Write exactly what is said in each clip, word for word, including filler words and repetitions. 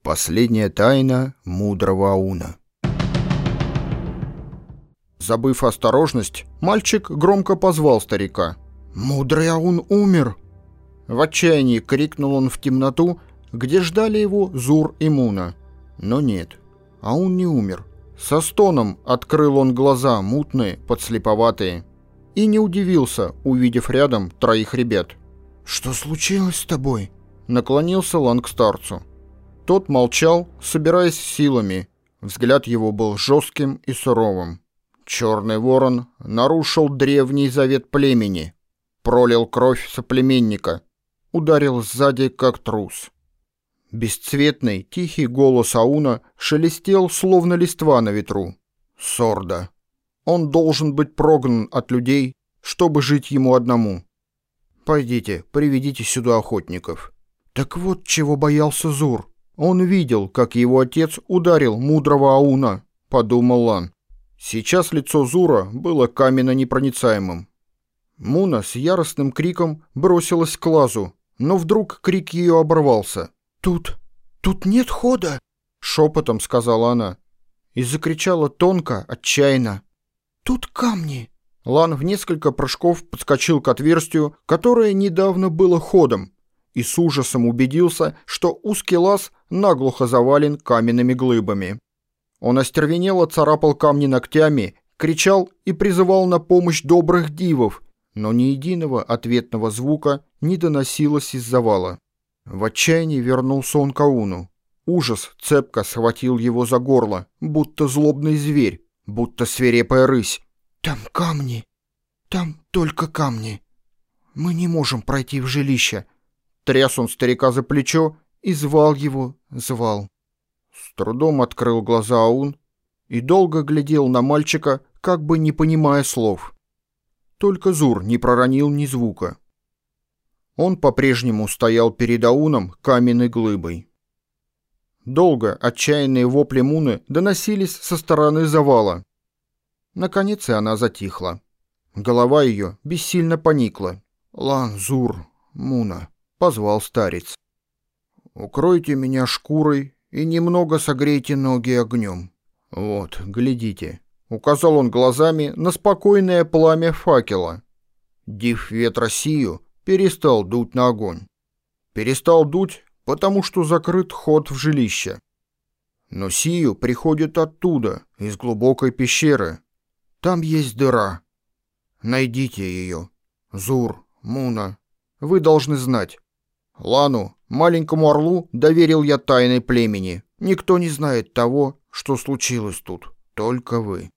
Последняя тайна мудрого Ауна. Забыв осторожность, мальчик громко позвал старика. «Мудрый Аун умер!» В отчаянии крикнул он в темноту, где ждали его Зур и Муна. Но нет, Аун не умер. Со стоном открыл он глаза, мутные, подслеповатые, и не удивился, увидев рядом троих ребят. «Что случилось с тобой?» Наклонился Лан к старцу. Тот молчал, собираясь силами. Взгляд его был жестким и суровым. Черный ворон нарушил древний завет племени, пролил кровь соплеменника, ударил сзади, как трус. Бесцветный, тихий голос Ауна шелестел, словно листва на ветру. Сорда. Он должен быть прогнан от людей, чтобы жить ему одному. Пойдите, приведите сюда охотников. Так вот, чего боялся Зур. Он видел, как его отец ударил мудрого Ауна, подумал Лан. Сейчас лицо Зура было каменно-непроницаемым. Муна с яростным криком бросилась к Лазу, но вдруг крик ее оборвался. «Тут... тут нет хода!» — шепотом сказала она. И закричала тонко, отчаянно. «Тут камни!» Лан в несколько прыжков подскочил к отверстию, которое недавно было ходом, и с ужасом убедился, что узкий лаз наглухо завален каменными глыбами. Он остервенело царапал камни ногтями, кричал и призывал на помощь добрых дивов, но ни единого ответного звука не доносилось из завала. В отчаянии вернулся он к Ауну. Ужас цепко схватил его за горло, будто злобный зверь, будто свирепая рысь. «Там камни, там только камни. Мы не можем пройти в жилище». Тряс он старика за плечо и звал его, звал. С трудом открыл глаза Аун и долго глядел на мальчика, как бы не понимая слов. Только Зур не проронил ни звука. Он по-прежнему стоял перед Ауном каменной глыбой. Долго отчаянные вопли Муны доносились со стороны завала. Наконец и она затихла. Голова ее бессильно поникла. «Лан, Зур, Муна», — позвал старец. «Укройте меня шкурой и немного согрейте ноги огнем. Вот, глядите». Указал он глазами на спокойное пламя факела. Див ветра Сию перестал дуть на огонь. Перестал дуть, потому что закрыт ход в жилище. Но Сию приходит оттуда, из глубокой пещеры. Там есть дыра. Найдите ее. Зур, Муна, вы должны знать. Лану, маленькому орлу, доверил я тайны племени. Никто не знает того, что случилось тут, только вы.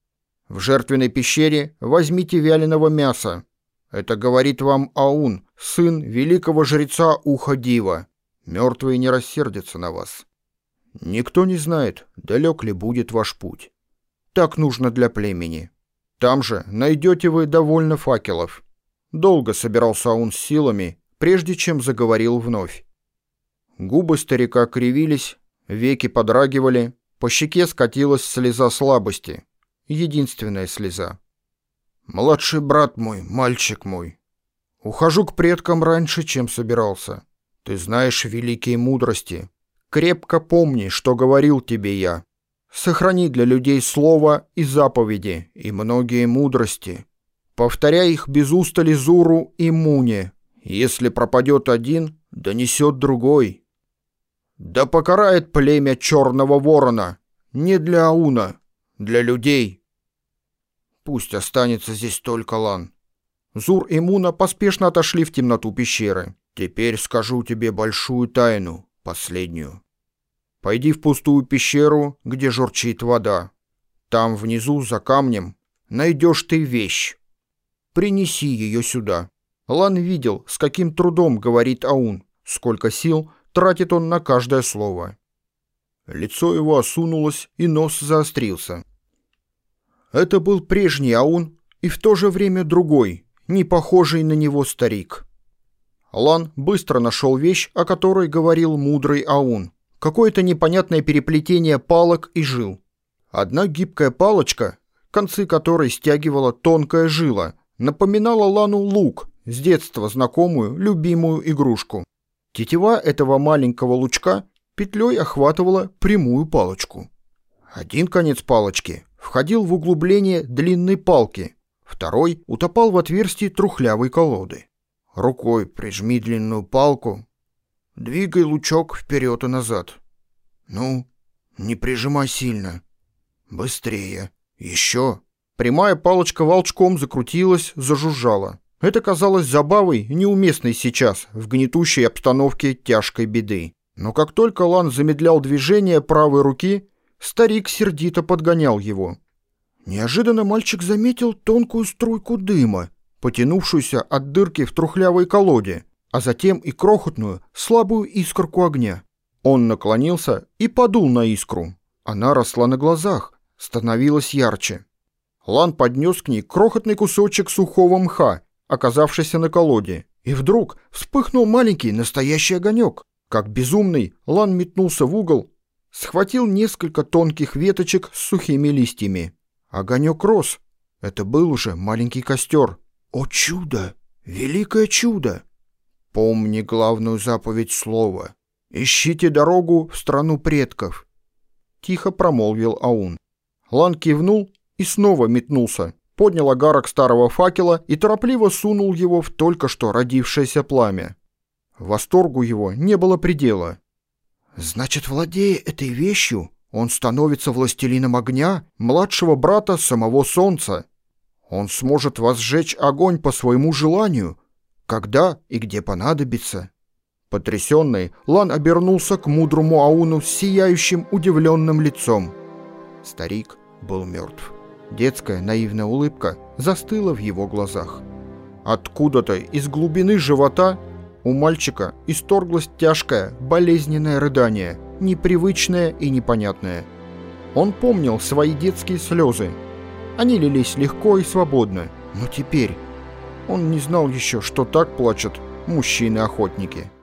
В жертвенной пещере возьмите вяленого мяса. Это говорит вам Аун, сын великого жреца Уха-Дива. Мертвые не рассердятся на вас. Никто не знает, далек ли будет ваш путь. Так нужно для племени. Там же найдете вы довольно факелов». Долго собирался Аун с силами, прежде чем заговорил вновь. Губы старика кривились, веки подрагивали, по щеке скатилась слеза слабости. Единственная слеза. «Младший брат мой, мальчик мой, ухожу к предкам раньше, чем собирался. Ты знаешь великие мудрости. Крепко помни, что говорил тебе я. Сохрани для людей слово и заповеди, и многие мудрости. Повторяй их без устали Зуру и Муне. Если пропадет один, донесет другой. Да покарает племя Черного Ворона, не для Ауна, для людей. Пусть останется здесь только Лан». Зур и Муна поспешно отошли в темноту пещеры. «Теперь скажу тебе большую тайну, последнюю. Пойди в пустую пещеру, где журчит вода. Там внизу, за камнем, найдешь ты вещь. Принеси ее сюда». Лан видел, с каким трудом говорит Аун, сколько сил тратит он на каждое слово. Лицо его осунулось, и нос заострился. Это был прежний Аун и в то же время другой, не похожий на него старик. Лан быстро нашел вещь, о которой говорил мудрый Аун. Какое-то непонятное переплетение палок и жил. Одна гибкая палочка, концы которой стягивала тонкая жила, напоминала Лану лук, с детства знакомую, любимую игрушку. Тетива этого маленького лучка петлей охватывала прямую палочку. Один конец палочки входил в углубление длинной палки, второй утопал в отверстии трухлявой колоды. Рукой прижми длинную палку, двигай лучок вперед и назад. Ну, не прижимай сильно. Быстрее. Еще. Прямая палочка волчком закрутилась, зажужжала. Это казалось забавой, неуместной сейчас, в гнетущей обстановке тяжкой беды. Но как только Лан замедлял движение правой руки, старик сердито подгонял его. Неожиданно мальчик заметил тонкую струйку дыма, потянувшуюся от дырки в трухлявой колоде, а затем и крохотную, слабую искорку огня. Он наклонился и подул на искру. Она росла на глазах, становилась ярче. Лан поднес к ней крохотный кусочек сухого мха, оказавшийся на колоде, и вдруг вспыхнул маленький настоящий огонек. Как безумный, Лан метнулся в угол, схватил несколько тонких веточек с сухими листьями. Огонек рос. Это был уже маленький костер. О чудо! Великое чудо! Помни главную заповедь слова. Ищите дорогу в страну предков. Тихо промолвил Аун. Лан кивнул и снова метнулся, поднял огарок старого факела и торопливо сунул его в только что родившееся пламя. Восторгу его не было предела. Значит, владея этой вещью, он становится властелином огня, младшего брата самого солнца. Он сможет возжечь огонь по своему желанию, когда и где понадобится. Потрясенный, Лан обернулся к мудрому Ауну с сияющим удивленным лицом. Старик был мертв. Детская наивная улыбка застыла в его глазах. Откуда-то из глубины живота у мальчика исторглось тяжкое, болезненное рыдание, непривычное и непонятное. Он помнил свои детские слезы. Они лились легко и свободно, но теперь он не знал еще, что так плачут мужчины-охотники.